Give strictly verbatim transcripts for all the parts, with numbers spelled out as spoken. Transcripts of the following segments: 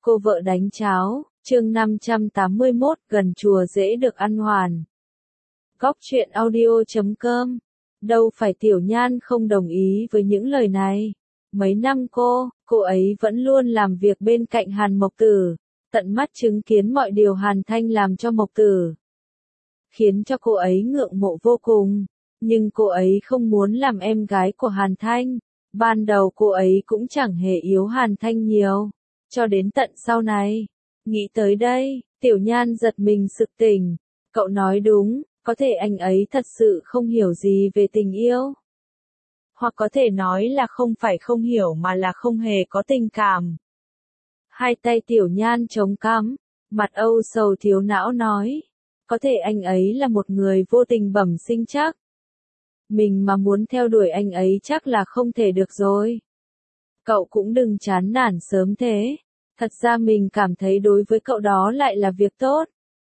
Cô vợ đánh cháo, chương năm trăm tám mươi mốt, gần chùa dễ được ăn hoàn. Góc truyện audio chấm com. Đâu phải Tiểu Nhan không đồng ý với những lời này. Mấy năm cô, cô ấy vẫn luôn làm việc bên cạnh Hàn Mộc Tử, tận mắt chứng kiến mọi điều Hàn Thanh làm cho Mộc Tử, khiến cho cô ấy ngưỡng mộ vô cùng. Nhưng cô ấy không muốn làm em gái của Hàn Thanh. Ban đầu cô ấy cũng chẳng hề yếu Hàn Thanh nhiều. Cho đến tận sau này. Nghĩ tới đây, Tiểu Nhan giật mình sực tỉnh. Cậu nói đúng, có thể anh ấy thật sự không hiểu gì về tình yêu. Hoặc có thể nói là không phải không hiểu mà là không hề có tình cảm. Hai tay Tiểu Nhan chống cằm, mặt âu sầu thiếu não nói. Có thể anh ấy là một người vô tình bẩm sinh chắc. Mình mà muốn theo đuổi anh ấy chắc là không thể được rồi. Cậu cũng đừng chán nản sớm thế. Thật ra mình cảm thấy đối với cậu đó lại là việc tốt.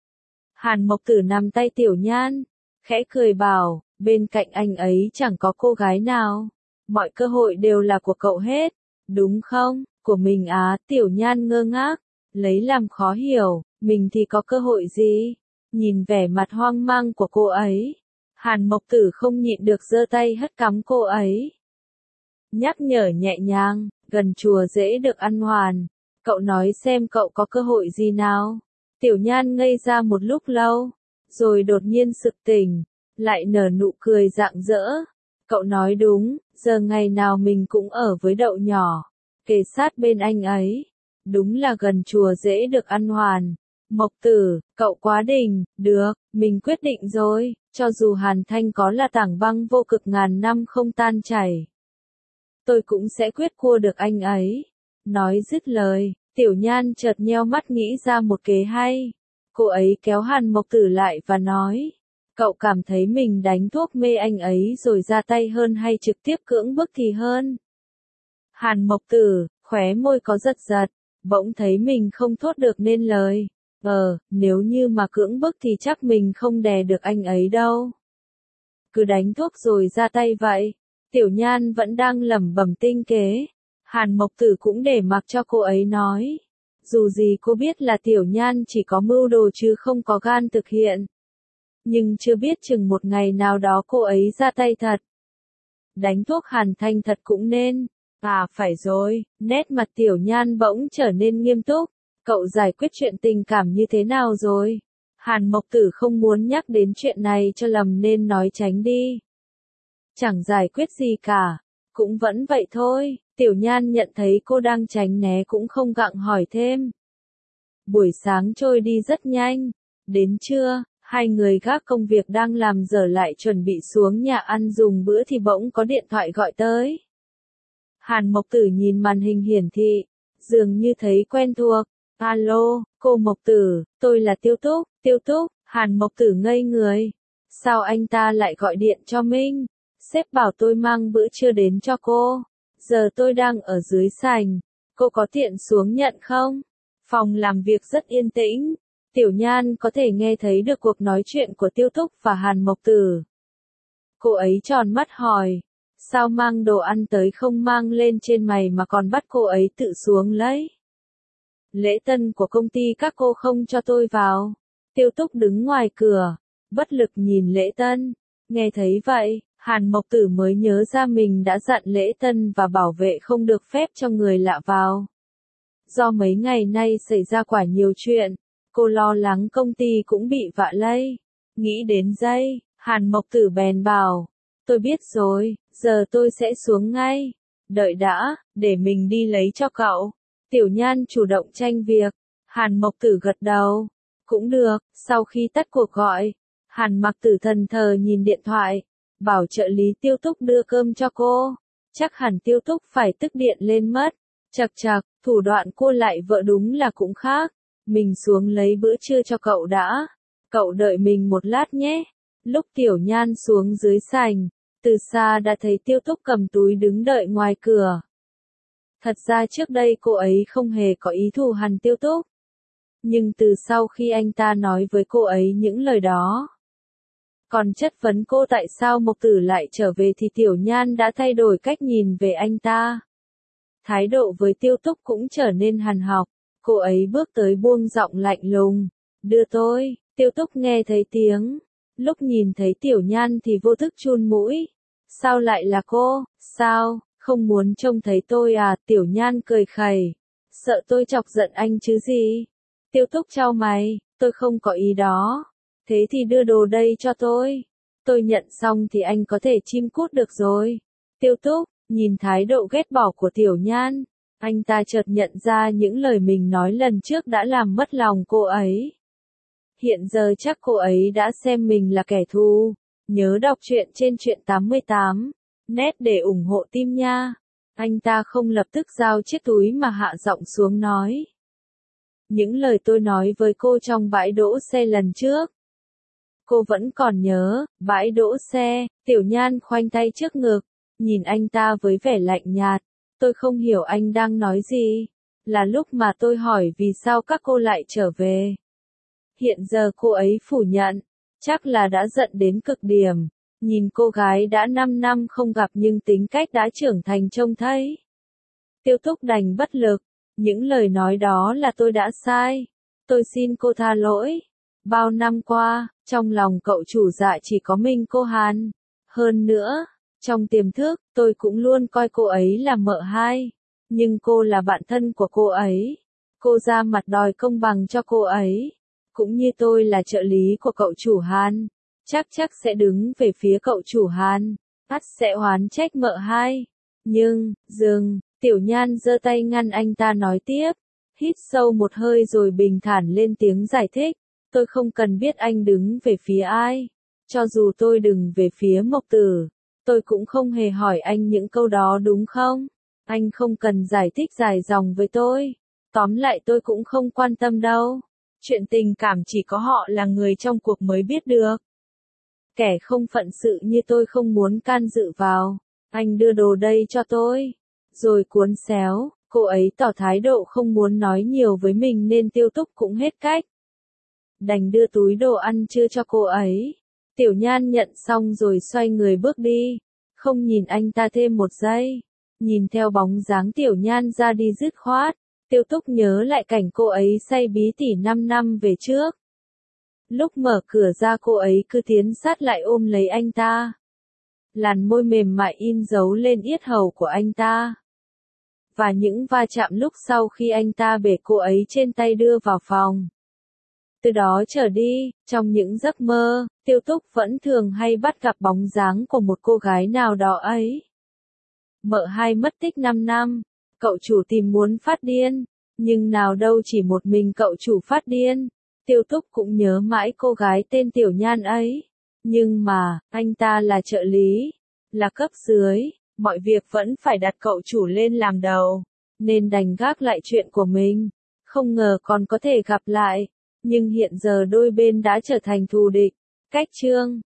Hàn Mộc Tử nắm tay Tiểu Nhan, khẽ cười bảo, bên cạnh anh ấy chẳng có cô gái nào. Mọi cơ hội đều là của cậu hết, đúng không? Của mình á, Tiểu Nhan ngơ ngác, lấy làm khó hiểu, mình thì có cơ hội gì? Nhìn vẻ mặt hoang mang của cô ấy, Hàn Mộc Tử không nhịn được giơ tay hất cằm cô ấy. Nhắc nhở nhẹ nhàng, gần chùa dễ được ăn hoàn. Cậu nói xem cậu có cơ hội gì nào? Tiểu Nhan ngây ra một lúc lâu, rồi đột nhiên sực tỉnh, lại nở nụ cười rạng rỡ. Cậu nói đúng, giờ ngày nào mình cũng ở với Đậu nhỏ, kề sát bên anh ấy. Đúng là gần chùa dễ được ăn hoàn. Mộc Tử, cậu quá đỉnh, được, mình quyết định rồi, cho dù Hàn Thanh có là tảng băng vô cực ngàn năm không tan chảy, tôi cũng sẽ quyết cua được anh ấy. Nói dứt lời, Tiểu Nhan chợt nheo mắt nghĩ ra một kế hay. Cô ấy kéo Hàn Mộc Tử lại và nói, cậu cảm thấy mình đánh thuốc mê anh ấy rồi ra tay hơn hay trực tiếp cưỡng bức thì hơn? Hàn Mộc Tử, khóe môi có giật giật, bỗng thấy mình không thốt được nên lời. Ờ, nếu như mà cưỡng bức thì chắc mình không đè được anh ấy đâu. Cứ đánh thuốc rồi ra tay vậy. Tiểu Nhan vẫn đang lẩm bẩm tinh kế. Hàn Mộc Tử cũng để mặc cho cô ấy nói. Dù gì cô biết là Tiểu Nhan chỉ có mưu đồ chứ không có gan thực hiện. Nhưng chưa biết chừng một ngày nào đó cô ấy ra tay thật. Đánh thuốc Hàn Thanh thật cũng nên. À phải rồi, nét mặt Tiểu Nhan bỗng trở nên nghiêm túc. Cậu giải quyết chuyện tình cảm như thế nào rồi? Hàn Mộc Tử không muốn nhắc đến chuyện này cho lầm nên nói tránh đi. Chẳng giải quyết gì cả. Cũng vẫn vậy thôi. Tiểu Nhan nhận thấy cô đang tránh né cũng không gặng hỏi thêm. Buổi sáng trôi đi rất nhanh. Đến trưa, hai người gác công việc đang làm dở lại chuẩn bị xuống nhà ăn dùng bữa thì bỗng có điện thoại gọi tới. Hàn Mộc Tử nhìn màn hình hiển thị, dường như thấy quen thuộc. Alo, cô Mộc Tử, tôi là Tiêu Túc. Tiêu Túc, Hàn Mộc Tử ngây người. Sao anh ta lại gọi điện cho mình? Sếp bảo tôi mang bữa trưa đến cho cô. Giờ tôi đang ở dưới sảnh. Cô có tiện xuống nhận không? Phòng làm việc rất yên tĩnh. Tiểu Nhan có thể nghe thấy được cuộc nói chuyện của Tiêu Túc và Hàn Mộc Tử. Cô ấy tròn mắt hỏi. Sao mang đồ ăn tới không mang lên trên mày mà còn bắt cô ấy tự xuống lấy? Lễ tân của công ty các cô không cho tôi vào. Tiêu Túc đứng ngoài cửa, bất lực nhìn lễ tân. Nghe thấy vậy, Hàn Mộc Tử mới nhớ ra mình đã dặn lễ tân và bảo vệ không được phép cho người lạ vào. Do mấy ngày nay xảy ra quả nhiều chuyện, cô lo lắng công ty cũng bị vạ lây. Nghĩ đến đây, Hàn Mộc Tử bèn bảo, tôi biết rồi, giờ tôi sẽ xuống ngay. Đợi đã, để mình đi lấy cho cậu. Tiểu Nhan chủ động tranh việc. Hàn Mộc Tử gật đầu. Cũng được. Sau khi tắt cuộc gọi, Hàn Mộc Tử thần thờ nhìn điện thoại, bảo trợ lý Tiêu Túc đưa cơm cho cô. Chắc hẳn Tiêu Túc phải tức điện lên mất. Chậc chậc, thủ đoạn cô lại vợ đúng là cũng khác. Mình xuống lấy bữa trưa cho cậu đã. Cậu đợi mình một lát nhé. Lúc Tiểu Nhan xuống dưới sảnh, từ xa đã thấy Tiêu Túc cầm túi đứng đợi ngoài cửa. Thật ra trước đây cô ấy không hề có ý thù hằn Tiêu Túc. Nhưng từ sau khi anh ta nói với cô ấy những lời đó, còn chất vấn cô tại sao Mộc Tử lại trở về thì Tiểu Nhan đã thay đổi cách nhìn về anh ta. Thái độ với Tiêu Túc cũng trở nên hằn học. Cô ấy bước tới buông giọng lạnh lùng, đưa tôi. Tiêu Túc nghe thấy tiếng, lúc nhìn thấy Tiểu Nhan thì vô thức chun mũi. Sao lại là cô, sao, không muốn trông thấy tôi à? Tiểu Nhan cười khẩy, sợ tôi chọc giận anh chứ gì. Tiêu Túc chau mày, tôi không có ý đó. Thế thì đưa đồ đây cho tôi. Tôi nhận xong thì anh có thể chim cút được rồi. Tiêu Túc, nhìn thái độ ghét bỏ của Tiểu Nhan, anh ta chợt nhận ra những lời mình nói lần trước đã làm mất lòng cô ấy. Hiện giờ chắc cô ấy đã xem mình là kẻ thù. Nhớ đọc truyện trên truyện tám mươi tám net để ủng hộ team nha. Anh ta không lập tức giao chiếc túi mà hạ giọng xuống nói. Những lời tôi nói với cô trong bãi đỗ xe lần trước. Cô vẫn còn nhớ, bãi đỗ xe, Tiểu Nhan khoanh tay trước ngực, nhìn anh ta với vẻ lạnh nhạt. Tôi không hiểu anh đang nói gì. Là lúc mà tôi hỏi vì sao các cô lại trở về. Hiện giờ cô ấy phủ nhận, chắc là đã giận đến cực điểm. Nhìn cô gái đã năm năm không gặp nhưng tính cách đã trưởng thành trông thấy. Tiêu Túc đành bất lực. Những lời nói đó là tôi đã sai. Tôi xin cô tha lỗi. Bao năm qua, trong lòng cậu chủ dạ chỉ có mình cô Hàn. Hơn nữa, trong tiềm thức, tôi cũng luôn coi cô ấy là mợ hai. Nhưng cô là bạn thân của cô ấy. Cô ra mặt đòi công bằng cho cô ấy. Cũng như tôi là trợ lý của cậu chủ Hàn. Chắc chắc sẽ đứng về phía cậu chủ Hàn. Ắt sẽ oán trách mợ hai. Nhưng, dừng, Tiểu Nhan giơ tay ngăn anh ta nói tiếp. Hít sâu một hơi rồi bình thản lên tiếng giải thích. Tôi không cần biết anh đứng về phía ai. Cho dù tôi đứng về phía Mộc Tử, tôi cũng không hề hỏi anh những câu đó đúng không? Anh không cần giải thích dài dòng với tôi. Tóm lại tôi cũng không quan tâm đâu. Chuyện tình cảm chỉ có họ là người trong cuộc mới biết được. Kẻ không phận sự như tôi không muốn can dự vào. Anh đưa đồ đây cho tôi. Rồi cuốn xéo, cô ấy tỏ thái độ không muốn nói nhiều với mình nên Tiêu Túc cũng hết cách. Đành đưa túi đồ ăn trưa cho cô ấy. Tiểu Nhan nhận xong rồi xoay người bước đi. Không nhìn anh ta thêm một giây. Nhìn theo bóng dáng Tiểu Nhan ra đi dứt khoát. Tiêu Túc nhớ lại cảnh cô ấy say bí tỉ năm năm về trước. Lúc mở cửa ra cô ấy cứ tiến sát lại ôm lấy anh ta. Làn môi mềm mại in dấu lên yết hầu của anh ta. Và những va chạm lúc sau khi anh ta bể cô ấy trên tay đưa vào phòng. Từ đó trở đi, trong những giấc mơ, Tiêu Túc vẫn thường hay bắt gặp bóng dáng của một cô gái nào đó ấy. Mợ hai mất tích năm năm, cậu chủ tìm muốn phát điên, nhưng nào đâu chỉ một mình cậu chủ phát điên. Tiêu Túc cũng nhớ mãi cô gái tên Tiểu Nhan ấy. Nhưng mà, anh ta là trợ lý, là cấp dưới, mọi việc vẫn phải đặt cậu chủ lên làm đầu, nên đành gác lại chuyện của mình. Không ngờ còn có thể gặp lại, nhưng hiện giờ đôi bên đã trở thành thù địch. Cách chương